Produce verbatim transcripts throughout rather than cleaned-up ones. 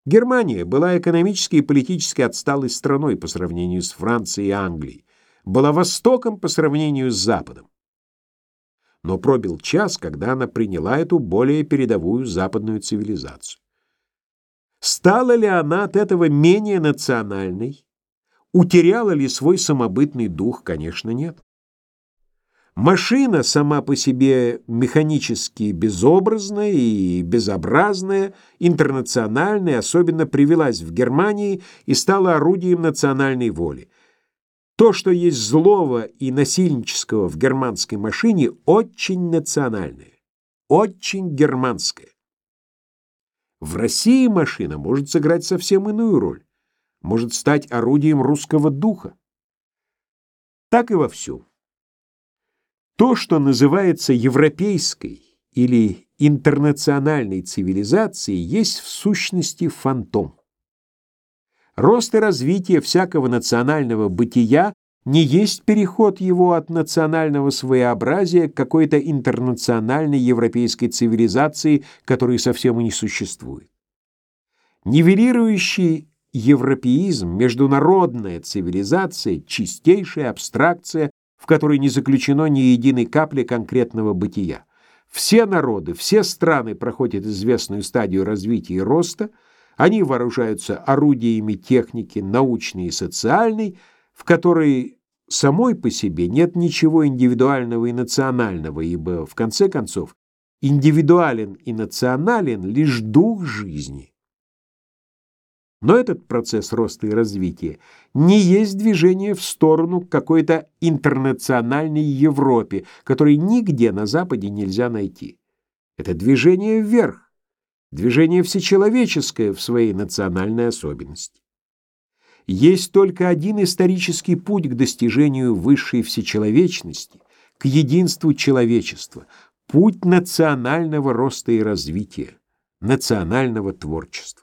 Германия была экономически и политически отсталой страной по сравнению с Францией и Англией, была Востоком по сравнению с Западом. Но пробил час, когда она приняла эту более передовую западную цивилизацию. Стала ли она от этого менее национальной? Утеряла ли свой самобытный дух? Конечно, нет. Машина сама по себе механически безобразная и безобразная, интернациональная, особенно привилась в Германии и стала орудием национальной воли. То, что есть злого и насильнического в германской машине, очень национальное, очень германское. В России машина может сыграть совсем иную роль, может стать орудием русского духа. Так и во всем. То, что называется европейской или интернациональной цивилизацией, есть в сущности фантом. Рост и развитие всякого национального бытия не есть переход его от национального своеобразия к какой-то интернациональной европейской цивилизации, которой совсем и не существует. Нивелирующий европеизм, международная цивилизация, чистейшая абстракция, в которой не заключено ни единой капли конкретного бытия. Все народы, все страны проходят известную стадию развития и роста, они вооружаются орудиями техники научной и социальной, в которой самой по себе нет ничего индивидуального и национального, ибо, в конце концов, индивидуален и национален лишь дух жизни. Но этот процесс роста и развития не есть движение в сторону к какой-то интернациональной Европе, которой нигде на Западе нельзя найти. Это движение вверх, движение всечеловеческое в своей национальной особенности. Есть только один исторический путь к достижению высшей всечеловечности, к единству человечества, путь национального роста и развития, национального творчества.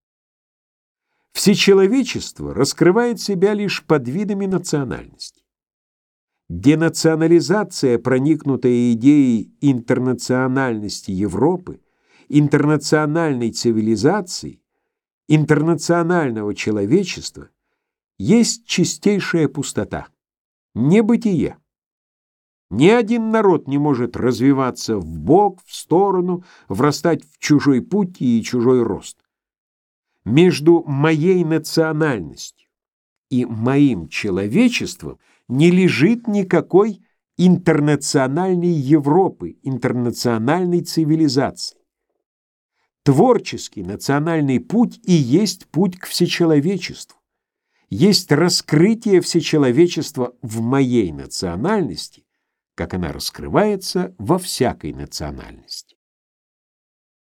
Всечеловечество раскрывает себя лишь под видами национальности. Денационализация, проникнутая идеей интернациональности Европы, интернациональной цивилизации, интернационального человечества, есть чистейшая пустота, небытие. Ни один народ не может развиваться вбок, в сторону, врастать в чужой путь и чужой рост. Между моей национальностью и моим человечеством не лежит никакой интернациональной Европы, интернациональной цивилизации. Творческий национальный путь и есть путь к всечеловечеству, есть раскрытие всечеловечества в моей национальности, как она раскрывается во всякой национальности.